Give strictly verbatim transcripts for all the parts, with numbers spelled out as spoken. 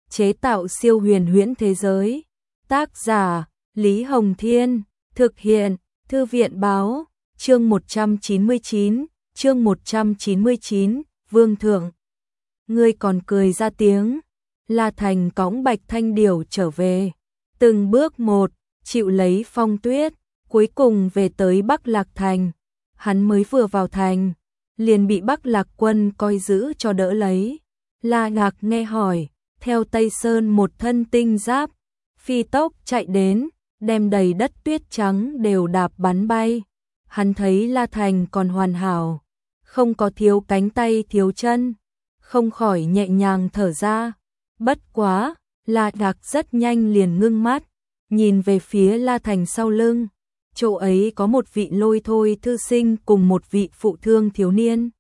chế tạo siêu huyền huyễn thế giới. Tác giả Lý Hồng Thiên, thực hiện Thư viện Báo, chương một trăm chín mươi chín, chương một trăm chín mươi chín, Vương Thượng. Ngươi còn cười ra tiếng. La Thành cõng Bạch Thanh Điểu trở về, từng bước một, chịu lấy phong tuyết, cuối cùng về tới Bắc Lạc Thành. Hắn mới vừa vào thành, liền bị Bắc Lạc quân coi giữ cho đỡ lấy. La Ngạc nghe hỏi, theo Tây Sơn một thân tinh giáp, phi tốc chạy đến, đem đầy đất tuyết trắng đều đạp bắn bay. Hắn thấy La Thành còn hoàn hảo, không có thiếu cánh tay thiếu chân, không khỏi nhẹ nhàng thở ra. Bất quá, La Ngạc rất nhanh liền ngưng mắt, nhìn về phía La Thành sau lưng. Chỗ ấy có một vị Lôi Thôi thư sinh cùng một vị phụ thương thiếu niên.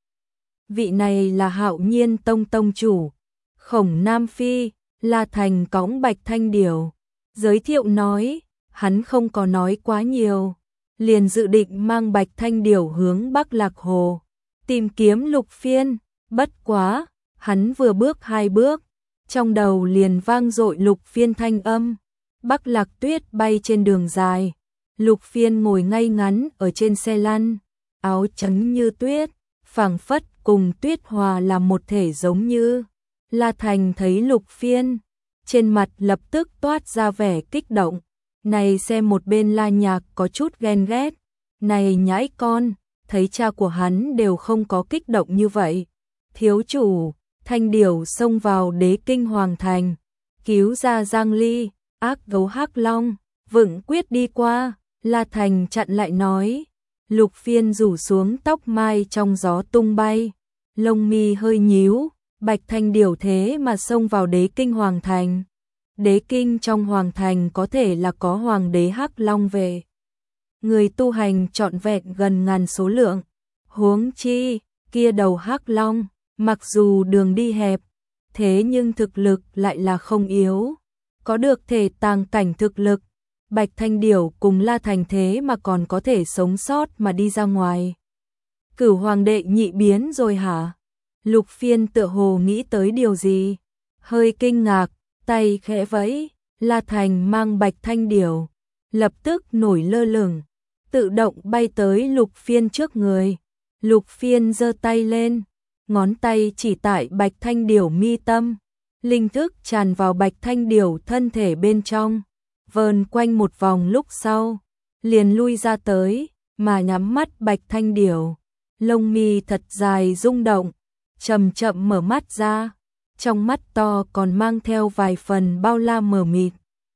Vị này là Hạo Nhiên Tông tông chủ, Khổng Nam Phi. La Thành cõng Bạch Thanh Điểu, giới thiệu nói, hắn không có nói quá nhiều, liền dự định mang Bạch Thanh Điểu hướng Bắc Lạc Hồ, tìm kiếm Lục Phiên. Bất quá, hắn vừa bước hai bước, trong đầu liền vang dội Lục Phiên thanh âm. Bắc Lạc tuyết bay trên đường dài, Lục Phiên ngồi ngay ngắn ở trên xe lăn, áo trắng như tuyết, phảng phất cùng tuyết hòa làm một thể giống như. La Thành thấy Lục Phiên, trên mặt lập tức toát ra vẻ kích động. Này xem một bên La Nhạc có chút ghen ghét. Này nhãi con, thấy cha của hắn đều không có kích động như vậy. Thiếu chủ, Thanh Điểu xông vào Đế Kinh Hoàng Thành, cứu ra Giang Ly, ác gấu Hắc Long, vững quyết đi qua. La Thành chặn lại nói. Lục Phiên rủ xuống tóc mai trong gió tung bay, lông mi hơi nhíu. Bạch Thanh Điểu thế mà xông vào Đế Kinh Hoàng Thành. Đế Kinh trong Hoàng Thành có thể là có Hoàng đế Hắc Long về. Người tu hành trọn vẹn gần ngàn số lượng. Huống chi, kia đầu Hắc Long, mặc dù đường đi hẹp, thế nhưng thực lực lại là không yếu. Có được thể tàng cảnh thực lực, Bạch Thanh Điểu cùng La Thành thế mà còn có thể sống sót mà đi ra ngoài. Cửu Hoàng đệ nhị biến rồi hả? Lục Phiên tựa hồ nghĩ tới điều gì, hơi kinh ngạc, tay khẽ vẫy, La Thành mang Bạch Thanh Điểu, lập tức nổi lơ lửng, tự động bay tới Lục Phiên trước người. Lục Phiên giơ tay lên, ngón tay chỉ tại Bạch Thanh Điểu mi tâm, linh thức tràn vào Bạch Thanh Điểu thân thể bên trong, vờn quanh một vòng lúc sau, liền lui ra tới, mà nhắm mắt Bạch Thanh Điểu, lông mi thật dài rung động. Chậm chậm mở mắt ra, trong mắt to còn mang theo vài phần bao la mờ mịt.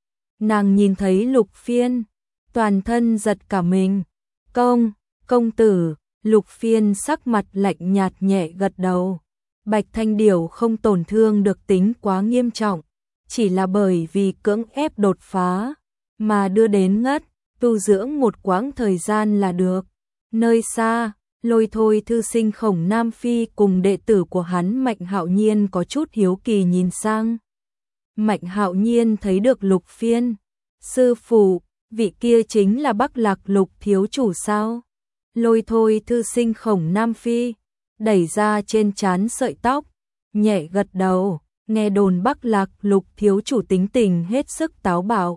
Nàng nhìn thấy Lục Phiên, toàn thân giật cả mình. Công, công tử. Lục Phiên sắc mặt lạnh nhạt nhẹ gật đầu. Bạch Thanh Điểu không tổn thương được tính quá nghiêm trọng, chỉ là bởi vì cưỡng ép đột phá, mà đưa đến ngất, tu dưỡng một quãng thời gian là được. Nơi xa, Lôi Thôi thư sinh Khổng Nam Phi cùng đệ tử của hắn Mạnh Hạo Nhiên có chút hiếu kỳ nhìn sang. Mạnh Hạo Nhiên thấy được Lục Phiên. Sư phụ, vị kia chính là Bắc Lạc Lục thiếu chủ sao? Lôi Thôi thư sinh Khổng Nam Phi đẩy ra trên trán sợi tóc, nhẹ gật đầu. Nghe đồn Bắc Lạc Lục thiếu chủ tính tình hết sức táo bạo.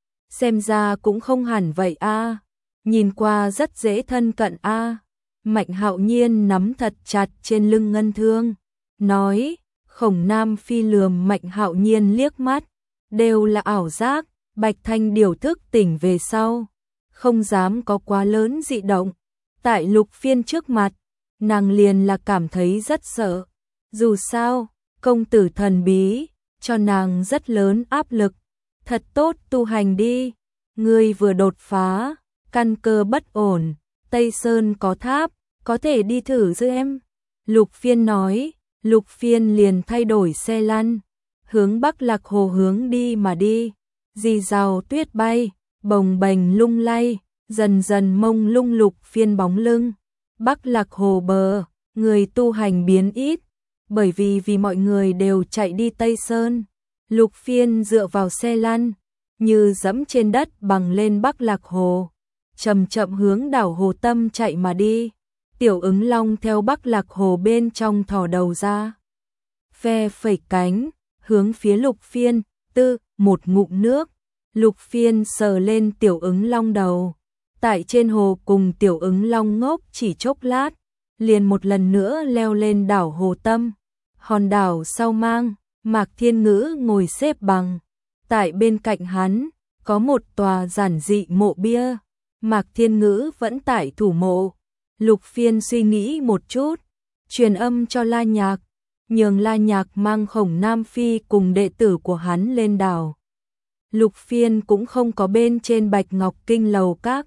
Xem ra cũng không hẳn vậy a, nhìn qua rất dễ thân cận a. Mạnh Hạo Nhiên nắm thật chặt trên lưng ngân thương, nói. Khổng Nam Phi lườm Mạnh Hạo Nhiên liếc mắt, đều là ảo giác. Bạch Thanh Điểu thức tỉnh về sau, không dám có quá lớn dị động. Tại Lục Phiên trước mặt, nàng liền là cảm thấy rất sợ. Dù sao, công tử thần bí, cho nàng rất lớn áp lực. Thật tốt tu hành đi, ngươi vừa đột phá, căn cơ bất ổn, Tây Sơn có tháp, có thể đi thử giúp em. Lục Phiên nói. Lục Phiên liền thay đổi xe lăn, hướng Bắc Lạc Hồ hướng đi mà đi. Rì rào tuyết bay, bồng bềnh lung lay, dần dần mông lung Lục Phiên bóng lưng. Bắc Lạc Hồ bờ, người tu hành biến ít, bởi vì vì mọi người đều chạy đi Tây Sơn. Lục Phiên dựa vào xe lăn, như dẫm trên đất bằng lên Bắc Lạc Hồ, chậm chậm hướng đảo Hồ Tâm chạy mà đi. Tiểu ứng long theo Bắc Lạc Hồ bên trong thò đầu ra, phe phẩy cánh, hướng phía Lục Phiên, tư, một ngụm nước. Lục Phiên sờ lên Tiểu Ứng Long đầu. Tại trên hồ cùng Tiểu Ứng Long ngốc chỉ chốc lát, liền một lần nữa leo lên đảo Hồ Tâm. Hòn đảo sau mang, Mạc Thiên Ngữ ngồi xếp bằng. Tại bên cạnh hắn, có một tòa giản dị mộ bia. Mạc Thiên Ngữ vẫn tại thủ mộ. Lục Phiên suy nghĩ một chút, truyền âm cho La Nhạc, nhường La Nhạc mang Khổng Nam Phi cùng đệ tử của hắn lên đảo. Lục Phiên cũng không có bên trên Bạch Ngọc Kinh lầu các,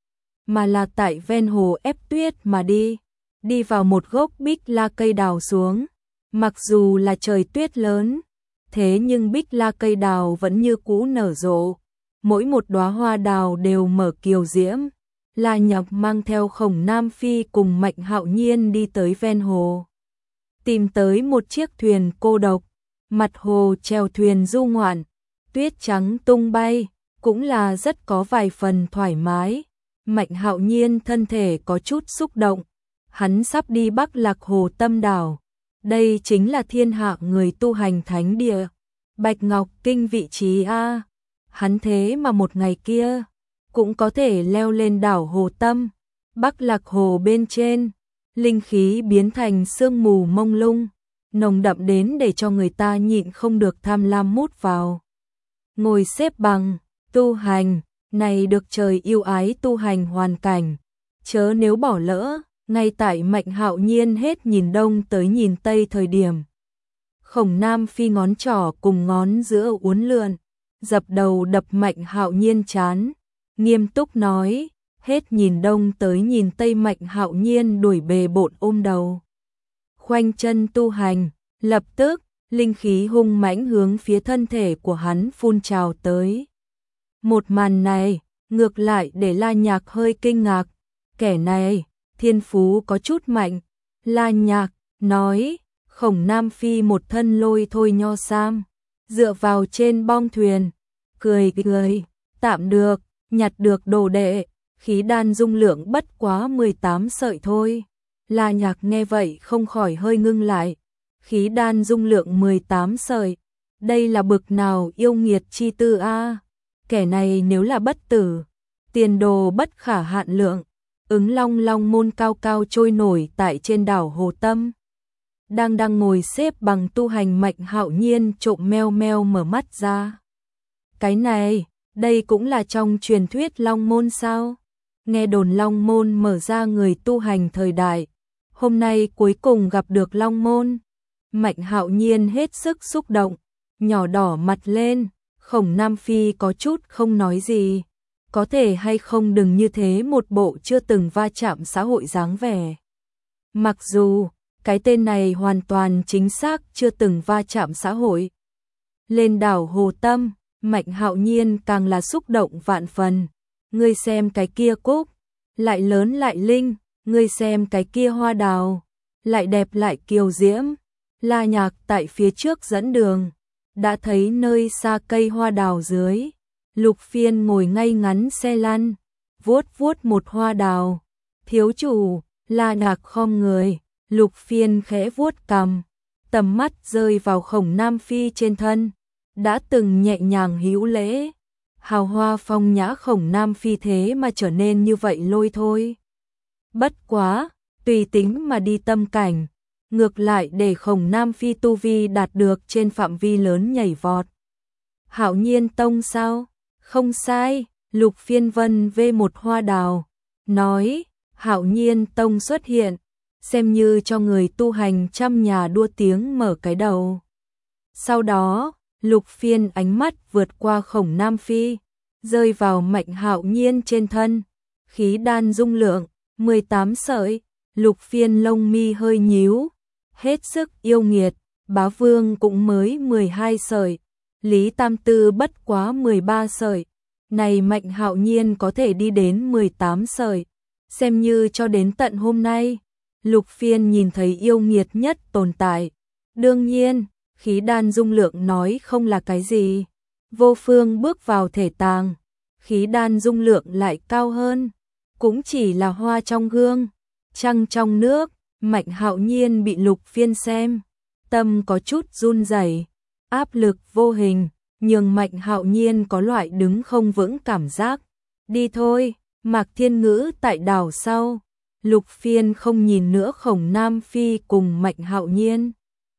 mà là tại ven hồ ép tuyết mà đi, đi vào một gốc bích la cây đào xuống. Mặc dù là trời tuyết lớn, thế nhưng bích la cây đào vẫn như cũ nở rộ, mỗi một đóa hoa đào đều mở kiều diễm. La Nhạc mang theo Khổng Nam Phi cùng Mạnh Hạo Nhiên đi tới ven hồ, tìm tới một chiếc thuyền cô độc, mặt hồ chèo thuyền du ngoạn, tuyết trắng tung bay, cũng là rất có vài phần thoải mái. Mạnh Hạo Nhiên thân thể có chút xúc động, hắn sắp đi Bắc Lạc Hồ Tâm đảo, đây chính là thiên hạ người tu hành thánh địa, Bạch Ngọc Kinh vị trí a. Hắn thế mà một ngày kia cũng có thể leo lên đảo Hồ Tâm. Bắc Lạc Hồ bên trên, linh khí biến thành sương mù mông lung, nồng đậm đến để cho người ta nhịn không được tham lam mút vào. Ngồi xếp bằng, tu hành, này được trời yêu ái tu hành hoàn cảnh, chớ nếu bỏ lỡ. Ngay tại Mạnh Hạo Nhiên hết nhìn đông tới nhìn tây thời điểm, Khổng Nam Phi ngón trỏ cùng ngón giữa uốn lượn, dập đầu đập Mạnh Hạo Nhiên trán, nghiêm túc nói, hết nhìn đông tới nhìn tây. Mạnh Hạo Nhiên đuổi bề bộn ôm đầu, khoanh chân tu hành, lập tức, linh khí hung mãnh hướng phía thân thể của hắn phun trào tới. Một màn này, ngược lại để La Nhạc hơi kinh ngạc, kẻ này, thiên phú có chút mạnh. La Nhạc nói, Khổng Nam Phi một thân lôi thôi nho sam, dựa vào trên bong thuyền, cười cười, tạm được, nhặt được đồ đệ, khí đan dung lượng bất quá mười tám sợi thôi. La Nhạc nghe vậy không khỏi hơi ngưng lại, khí đan dung lượng mười tám sợi, đây là bực nào yêu nghiệt chi tư a. Kẻ này nếu là bất tử, tiền đồ bất khả hạn lượng. Ứng Long Long môn cao cao trôi nổi tại trên đảo Hồ Tâm. Đang đang ngồi xếp bằng tu hành Mạnh Hạo Nhiên trộm meo meo mở mắt ra. Cái này, đây cũng là trong truyền thuyết Long môn sao? Nghe đồn Long môn mở ra người tu hành thời đại, hôm nay cuối cùng gặp được Long môn. Mạnh Hạo Nhiên hết sức xúc động, nhỏ đỏ mặt lên. Khổng Nam Phi có chút không nói gì, có thể hay không đừng như thế một bộ chưa từng va chạm xã hội dáng vẻ. Mặc dù, cái tên này hoàn toàn chính xác chưa từng va chạm xã hội. Lên đảo Hồ Tâm, Mạnh Hạo Nhiên càng là xúc động vạn phần. Ngươi xem cái kia cúc, lại lớn lại linh, ngươi xem cái kia hoa đào, lại đẹp lại kiều diễm. La Nhạc tại phía trước dẫn đường, đã thấy nơi xa cây hoa đào dưới, Lục Phiên ngồi ngay ngắn xe lăn, vuốt vuốt một hoa đào. Thiếu chủ, La Nhạc khom người, Lục Phiên khẽ vuốt cằm, tầm mắt rơi vào Khổng Nam Phi trên thân, đã từng nhẹ nhàng hữu lễ, hào hoa phong nhã Khổng Nam Phi thế mà trở nên như vậy lôi thôi. Bất quá, tùy tính mà đi tâm cảnh, ngược lại để Khổng Nam Phi tu vi đạt được trên phạm vi lớn nhảy vọt. Hạo Nhiên Tông sao? Không sai, Lục Phiên vân vê một hoa đào, nói, Hạo Nhiên Tông xuất hiện, xem như cho người tu hành trăm nhà đua tiếng mở cái đầu. Sau đó, Lục Phiên ánh mắt vượt qua Khổng Nam Phi, rơi vào Mạnh Hạo Nhiên trên thân, khí đan dung lượng, mười tám sợi. Lục Phiên lông mi hơi nhíu, hết sức yêu nghiệt, Bá Vương cũng mới mười hai sợi, Lý Tam Tư bất quá mười ba sợi, này Mạnh Hạo Nhiên có thể đi đến mười tám sợi, xem như cho đến tận hôm nay, Lục Phiên nhìn thấy yêu nghiệt nhất tồn tại. Đương nhiên, khí đan dung lượng nói không là cái gì, Vô Phương bước vào thể tàng, khí đan dung lượng lại cao hơn, cũng chỉ là hoa trong gương, trăng trong nước. Mạnh Hạo Nhiên bị Lục Phiên xem, tâm có chút run rẩy. áp lực vô hình, nhường Mạnh Hạo Nhiên có loại đứng không vững cảm giác. Đi thôi, Mạc Thiên Ngữ tại đảo sau. Lục Phiên không nhìn nữa Khổng Nam Phi cùng Mạnh Hạo Nhiên.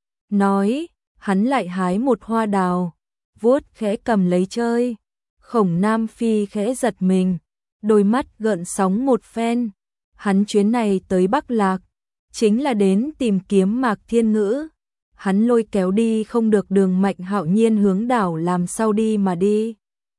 Nói, hắn lại hái một hoa đào, vuốt khẽ cầm lấy chơi. Khổng Nam Phi khẽ giật mình, đôi mắt gợn sóng một phen. Hắn chuyến này tới Bắc Lạc, chính là đến tìm kiếm Mạc Thiên Ngữ. Hắn lôi kéo đi không được đường Mạnh Hạo Nhiên hướng đảo làm sao đi mà đi.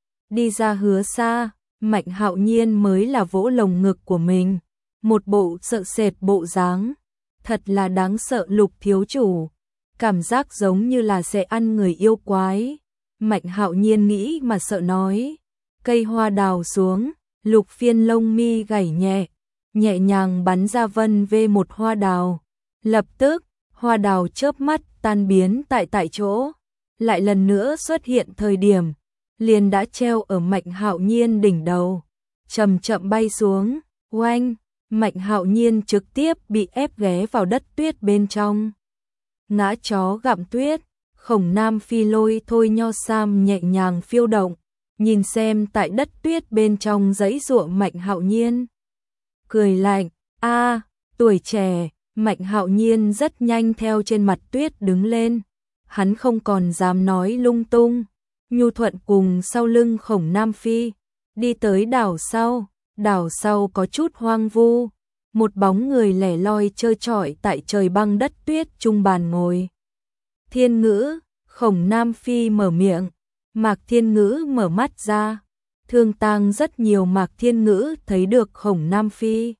Đi ra Hứa Xa, Mạnh Hạo Nhiên mới là vỗ lồng ngực của mình. Một bộ sợ sệt bộ dáng, thật là đáng sợ. Lục thiếu chủ, cảm giác giống như là sẽ ăn người yêu quái. Mạnh Hạo Nhiên nghĩ mà sợ nói. Cây hoa đào xuống, Lục Phiên lông mi gảy nhẹ, nhẹ nhàng bắn ra vân về một hoa đào. Lập tức, hoa đào chớp mắt tan biến tại tại chỗ, lại lần nữa xuất hiện thời điểm, liền đã treo ở Mạnh Hạo Nhiên đỉnh đầu, chậm chậm bay xuống. Oanh, Mạnh Hạo Nhiên trực tiếp bị ép ghé vào đất tuyết bên trong. Ngã chó gặm tuyết. Khổng Nam Phi lôi thôi nho sam nhẹ nhàng phiêu động, nhìn xem tại đất tuyết bên trong giãy giụa Mạnh Hạo Nhiên. Cười lạnh, a, tuổi trẻ. Mạnh Hạo Nhiên rất nhanh theo trên mặt tuyết đứng lên. Hắn không còn dám nói lung tung, nhu thuận cùng sau lưng Khổng Nam Phi, đi tới đảo sau. Đảo sau có chút hoang vu, một bóng người lẻ loi trơ trọi tại trời băng đất tuyết trung bàn ngồi. Thiên Ngữ, Khổng Nam Phi mở miệng. Mạc Thiên Ngữ mở mắt ra. Thương tang rất nhiều. Mạc Thiên Ngữ thấy được Khổng Nam Phi,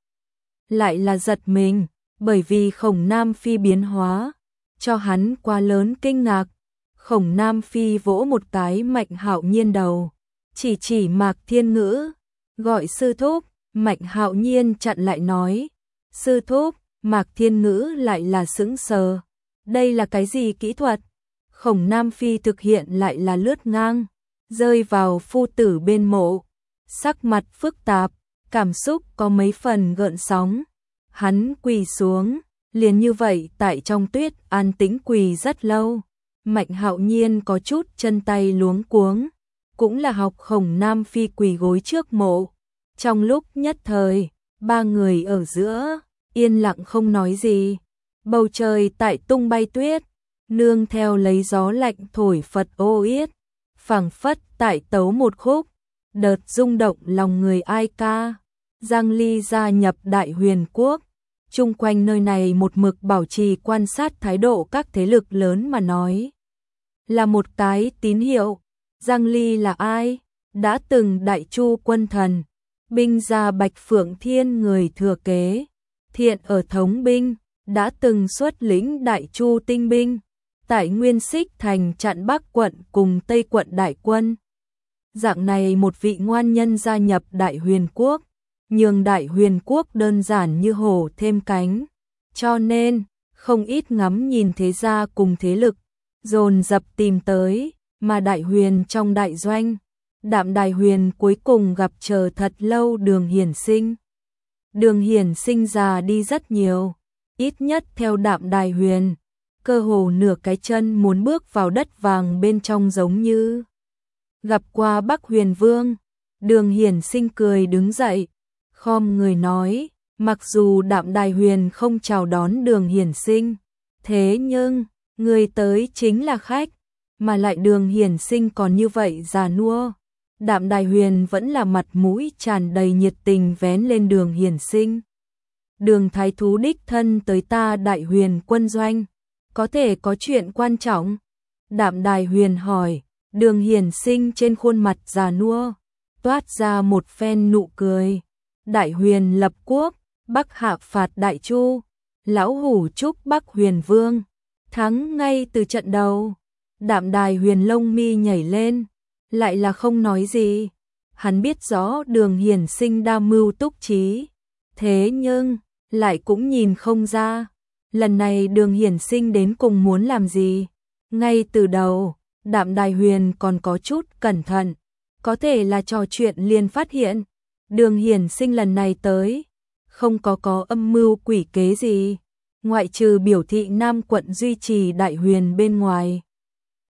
lại là giật mình, bởi vì Khổng Nam Phi biến hóa cho hắn quá lớn kinh ngạc. Khổng Nam Phi vỗ một cái Mạnh Hạo Nhiên đầu, chỉ chỉ Mạc Thiên Ngữ, gọi sư thúc. Mạnh Hạo Nhiên chặn lại nói, sư thúc. Mạc Thiên Ngữ lại là sững sờ, đây là cái gì kỹ thuật? Khổng Nam Phi thực hiện lại là lướt ngang, rơi vào phu tử bên mộ, sắc mặt phức tạp, cảm xúc có mấy phần gợn sóng. Hắn quỳ xuống, liền như vậy tại trong tuyết an tĩnh quỳ rất lâu. Mạnh Hạo Nhiên có chút chân tay luống cuống, cũng là học Khổng Nam Phi quỳ gối trước mộ. Trong lúc nhất thời, ba người ở giữa, yên lặng không nói gì. Bầu trời tại tung bay tuyết, nương theo lấy gió lạnh thổi phật ô yết, phảng phất tại tấu một khúc, đợt rung động lòng người ai ca. Giang Ly gia nhập Đại Huyền Quốc, chung quanh nơi này một mực bảo trì quan sát thái độ các thế lực lớn mà nói. Là một cái tín hiệu. Giang Ly là ai? Đã từng Đại Chu quân thần, binh gia Bạch Phượng Thiên người thừa kế, thiện ở thống binh, đã từng xuất lĩnh Đại Chu tinh binh, tại Nguyên Xích thành chặn Bắc quận cùng Tây quận đại quân. Dạng này một vị ngoan nhân gia nhập Đại Huyền Quốc, nhường Đại Huyền Quốc đơn giản như hổ thêm cánh. Cho nên, không ít ngắm nhìn thế gia cùng thế lực, dồn dập tìm tới, mà Đại Huyền trong đại doanh. Đạm Đài Huyền cuối cùng gặp chờ thật lâu Đường Hiển Sinh. Đường Hiển Sinh già đi rất nhiều, ít nhất theo Đạm Đài Huyền, cơ hồ nửa cái chân muốn bước vào đất vàng bên trong giống như. Gặp qua Bắc Huyền Vương, Đường Hiển Sinh cười đứng dậy, khom người nói, mặc dù Đạm Đài Huyền không chào đón Đường Hiển Sinh, thế nhưng, người tới chính là khách, mà lại Đường Hiển Sinh còn như vậy già nua. Đạm Đài Huyền vẫn là mặt mũi tràn đầy nhiệt tình vén lên Đường Hiển Sinh. Đường thái thú đích thân tới ta Đại Huyền quân doanh, có thể có chuyện quan trọng? Đạm Đài Huyền hỏi. Đường Hiển Sinh trên khuôn mặt già nua toát ra một phen nụ cười. Đại Huyền lập quốc, Bắc hạ phạt Đại Chu, lão hủ chúc Bắc Huyền Vương thắng ngay từ trận đầu. Đạm Đài Huyền lông mi nhảy lên, lại là không nói gì. Hắn biết rõ Đường Hiển Sinh đa mưu túc trí, thế nhưng lại cũng nhìn không ra lần này Đường Hiển Sinh đến cùng muốn làm gì. Ngay từ đầu, Đạm Đài Huyền còn có chút cẩn thận, có thể là trò chuyện liền phát hiện Đường Hiển Sinh lần này tới không có có âm mưu quỷ kế gì, ngoại trừ biểu thị Nam quận duy trì Đại Huyền bên ngoài.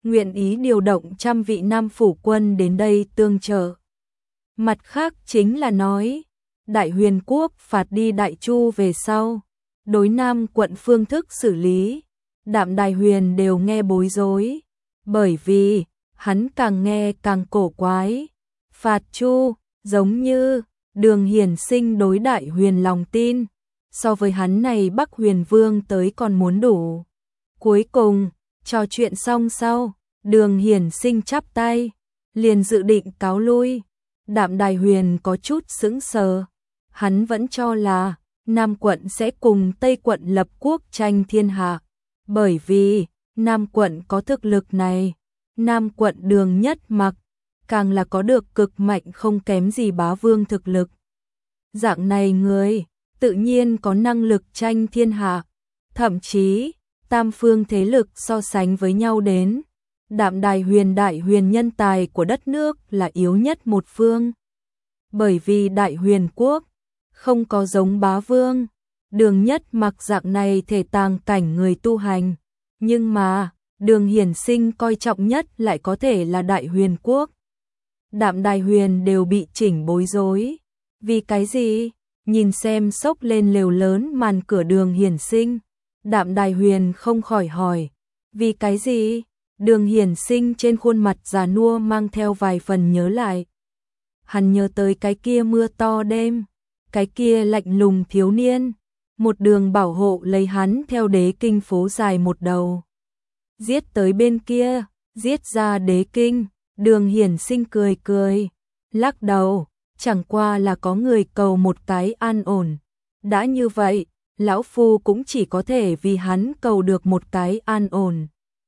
nguyện ý điều động trăm vị Nam phủ quân đến đây tương trợ. Mặt khác chính là nói, Đại Huyền quốc phạt đi Đại Chu về sau, đối Nam quận phương thức xử lý, Đạm Đài Huyền đều nghe bối rối, bởi vì hắn càng nghe càng cổ quái. Phạt Chu, giống như Đường Hiển Sinh đối Đại Huyền lòng tin, so với hắn này Bắc Huyền Vương tới còn muốn đủ. Cuối cùng, trò chuyện xong sau, Đường Hiển Sinh chắp tay, liền dự định cáo lui. Đạm Đài Huyền có chút sững sờ, hắn vẫn cho là Nam quận sẽ cùng Tây quận lập quốc tranh thiên hạ, bởi vì Nam quận có thực lực này, Nam quận Đường Nhất Mặc càng là có được cực mạnh không kém gì bá vương thực lực. Dạng này người, tự nhiên có năng lực tranh thiên hạ, thậm chí tam phương thế lực so sánh với nhau đến. Đạm Đài Huyền Đại Huyền nhân tài của đất nước là yếu nhất một phương. Bởi vì Đại Huyền quốc không có giống bá vương, Đường Nhất Mặc dạng này thể tàng cảnh người tu hành, nhưng mà Đường Hiển Sinh coi trọng nhất lại có thể là Đại Huyền quốc. Đạm Đài Huyền đều bị chỉnh bối rối. Vì cái gì? Nhìn xem xốc lên lều lớn màn cửa Đường Hiển Sinh, Đạm Đài Huyền không khỏi hỏi, vì cái gì? Đường Hiển Sinh trên khuôn mặt già nua mang theo vài phần nhớ lại. Hắn nhớ tới cái kia mưa to đêm, cái kia lạnh lùng thiếu niên, một đường bảo hộ lấy hắn theo đế kinh phố dài một đầu. Giết tới bên kia, giết ra đế kinh. Đường Hiển Sinh cười cười, lắc đầu, chẳng qua là có người cầu một cái an ổn. Đã như vậy, lão phu cũng chỉ có thể vì hắn cầu được một cái an ổn.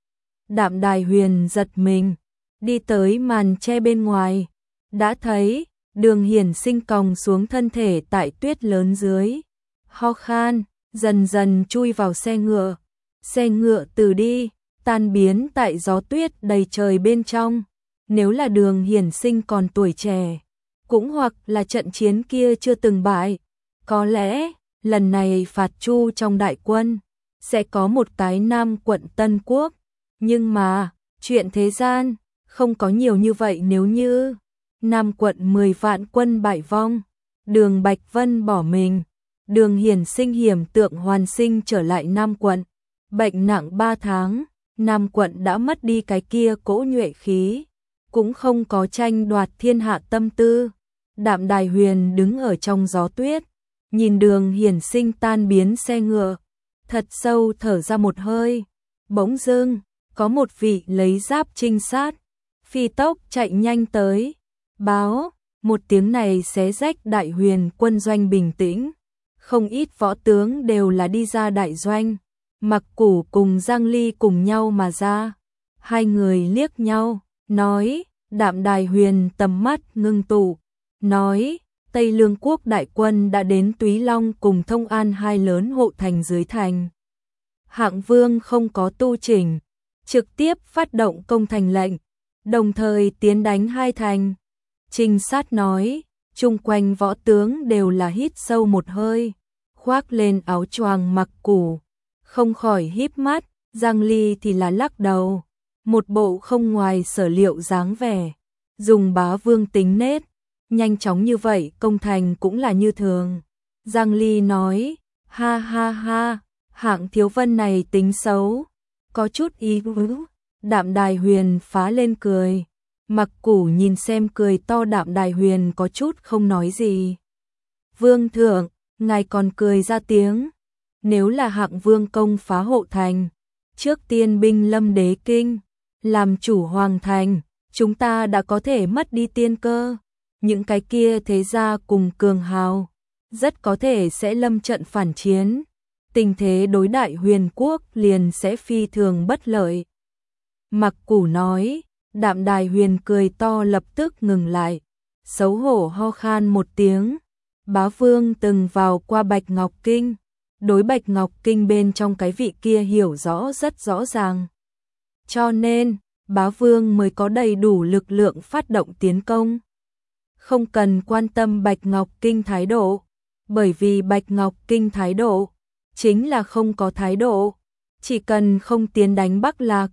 Đạm Đài Huyền giật mình, đi tới màn che bên ngoài, đã thấy Đường Hiển Sinh còng xuống thân thể tại tuyết lớn dưới, ho khan, dần dần chui vào xe ngựa. Xe ngựa từ đi, tan biến tại gió tuyết đầy trời bên trong. Nếu là Đường Hiển Sinh còn tuổi trẻ, cũng hoặc là trận chiến kia chưa từng bại, có lẽ lần này phạt Chu trong đại quân sẽ có một cái Nam quận Tân Quốc, nhưng mà chuyện thế gian không có nhiều như vậy. Nếu như Nam quận mười vạn quân bại vong, Đường Bạch Vân bỏ mình, Đường Hiển Sinh hiểm tượng hoàn sinh trở lại Nam quận, bệnh nặng ba tháng, Nam quận đã mất đi cái kia cỗ nhuệ khí, cũng không có tranh đoạt thiên hạ tâm tư. Đạm Đài Huyền đứng ở trong gió tuyết, nhìn Đường Hiển Sinh tan biến xe ngựa, thật sâu thở ra một hơi. Bỗng dưng, có một vị lấy giáp trinh sát, phi tốc chạy nhanh tới, báo, một tiếng này xé rách Đại Huyền quân doanh bình tĩnh. Không ít võ tướng đều là đi ra đại doanh, Mặc Củ cùng Giang Ly cùng nhau mà ra. Hai người liếc nhau, nói, Đạm Đài Huyền tầm mắt ngưng tụ, nói, Tây Lương quốc đại quân đã đến Túy Long cùng Thông An hai lớn hộ thành dưới thành. Hạng Vương không có tu chỉnh, trực tiếp phát động công thành lệnh, đồng thời tiến đánh hai thành. Trinh sát nói, chung quanh võ tướng đều là hít sâu một hơi, khoác lên áo choàng. Mặc Củ không khỏi híp mắt, Giang Ly thì là lắc đầu, một bộ không ngoài sở liệu dáng vẻ, dùng bá vương tính nết, nhanh chóng như vậy công thành cũng là như thường. Giang Ly nói, ha ha ha, Hạng thiếu vân này tính xấu, có chút ý vứ. Đạm Đài Huyền phá lên cười, Mặc Củ nhìn xem cười to Đạm Đài Huyền có chút không nói gì. Vương thượng, ngài còn cười ra tiếng, nếu là Hạng Vương công phá hộ thành, trước tiên binh lâm đế kinh, làm chủ hoàng thành, chúng ta đã có thể mất đi tiên cơ. Những cái kia thế gia cùng cường hào, rất có thể sẽ lâm trận phản chiến. Tình thế đối Đại Huyền quốc liền sẽ phi thường bất lợi. Mặc Củ nói, Đạm Đài Huyền cười to lập tức ngừng lại, xấu hổ ho khan một tiếng. Bá Vương từng vào qua Bạch Ngọc Kinh, đối Bạch Ngọc Kinh bên trong cái vị kia hiểu rõ rất rõ ràng. Cho nên, Bá Vương mới có đầy đủ lực lượng phát động tiến công. Không cần quan tâm Bạch Ngọc Kinh thái độ, bởi vì Bạch Ngọc Kinh thái độ chính là không có thái độ, chỉ cần không tiến đánh Bắc Lạc,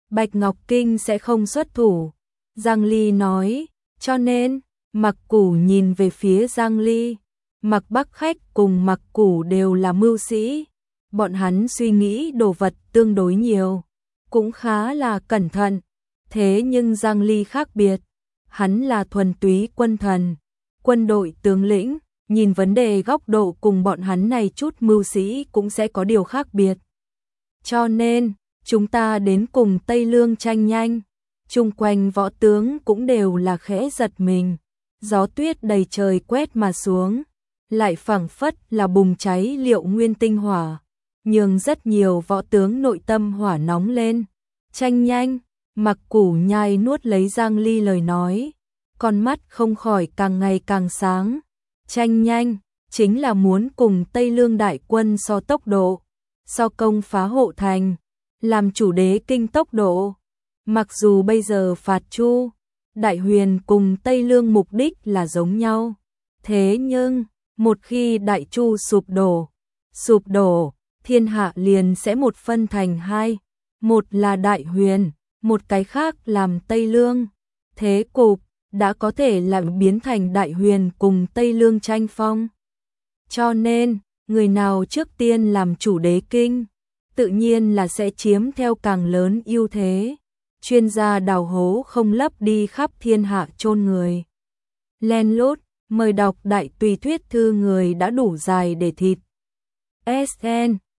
Bạch Ngọc Kinh sẽ không xuất thủ. Giang Ly nói, cho nên, Mặc Củ nhìn về phía Giang Ly. Mặc Bắc Khách cùng Mặc Củ đều là mưu sĩ. Bọn hắn suy nghĩ đồ vật tương đối nhiều, cũng khá là cẩn thận. Thế nhưng Giang Ly khác biệt. Hắn là thuần túy quân thần, quân đội tướng lĩnh, nhìn vấn đề góc độ cùng bọn hắn này chút mưu sĩ cũng sẽ có điều khác biệt. Cho nên, chúng ta đến cùng Tây Lương tranh nhanh. Chung quanh võ tướng cũng đều là khẽ giật mình. Gió tuyết đầy trời quét mà xuống, lại phảng phất là bùng cháy liệu nguyên tinh hỏa, nhưng rất nhiều võ tướng nội tâm hỏa nóng lên. Tranh nhanh, Mặc Củ nhai nuốt lấy Giang Ly lời nói, con mắt không khỏi càng ngày càng sáng. Tranh nhanh, chính là muốn cùng Tây Lương đại quân so tốc độ, so công phá hộ thành, làm chủ đế kinh tốc độ. Mặc dù bây giờ phạt Chu, Đại Huyền cùng Tây Lương mục đích là giống nhau, thế nhưng, một khi Đại Chu sụp đổ, sụp đổ, thiên hạ liền sẽ một phân thành hai, một là Đại Huyền, một cái khác làm Tây Lương. Thế cục đã có thể làm biến thành Đại Huyền cùng Tây Lương tranh phong. Cho nên, người nào trước tiên làm chủ đế kinh, tự nhiên là sẽ chiếm theo càng lớn ưu thế. Chuyên gia đào hố không lấp đi khắp thiên hạ chôn người. Len lút, mời đọc đại tùy thuyết thư người đã đủ dài để thịt. ét en